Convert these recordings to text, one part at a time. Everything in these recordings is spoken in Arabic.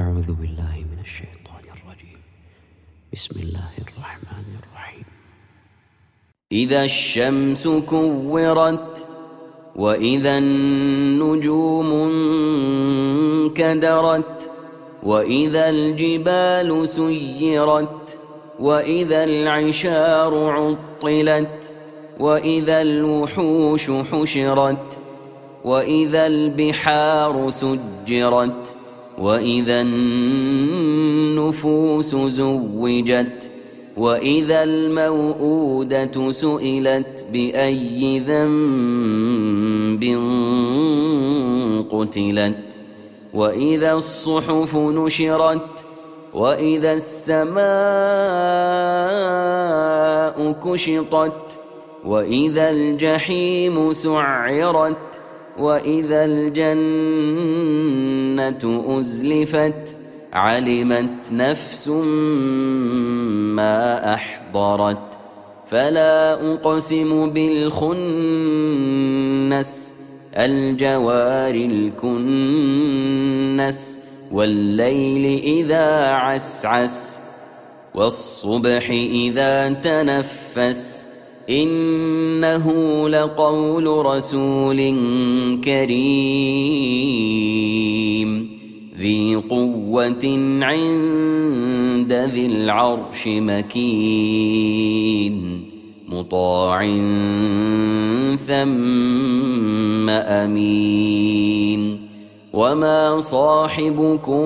أعوذ بالله من الشيطان الرجيم. بسم الله الرحمن الرحيم. إذا الشمس كورت وإذا النجوم انكدرت وإذا الجبال سيرت وإذا العشار عطلت وإذا الوحوش حشرت وإذا البحار سجرت وإذا النفوس زوجت وإذا الموءودة سئلت بأي ذنب قتلت وإذا الصحف نشرت وإذا السماء كشطت وإذا الجحيم سعرت وإذا الجنة أزلفت علمت نفس ما أحضرت فلا أقسم بالخنس الجوار الكنس والليل إذا عسعس والصبح إذا تنفس إنه لقول رسول كريم ذي قوة عند ذي العرش مكين مطاع ثم أمين وما صاحبكم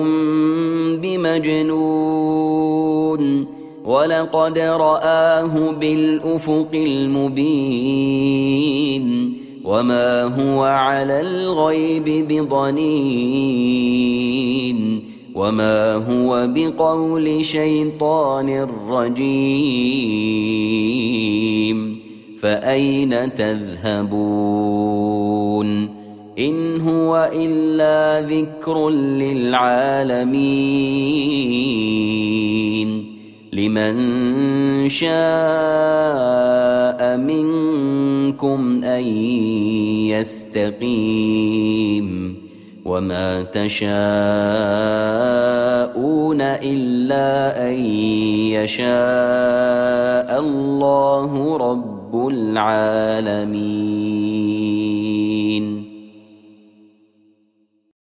بمجنون ولقد رآه بالأفق المبين وما هو على الغيب بضنين وما هو بقول شيطان رجيم فأين تذهبون إن هو إلا ذكر للعالمين لمن شاء منكم أن يستقيم وما تشاءون إلا أن يشاء الله رب العالمين.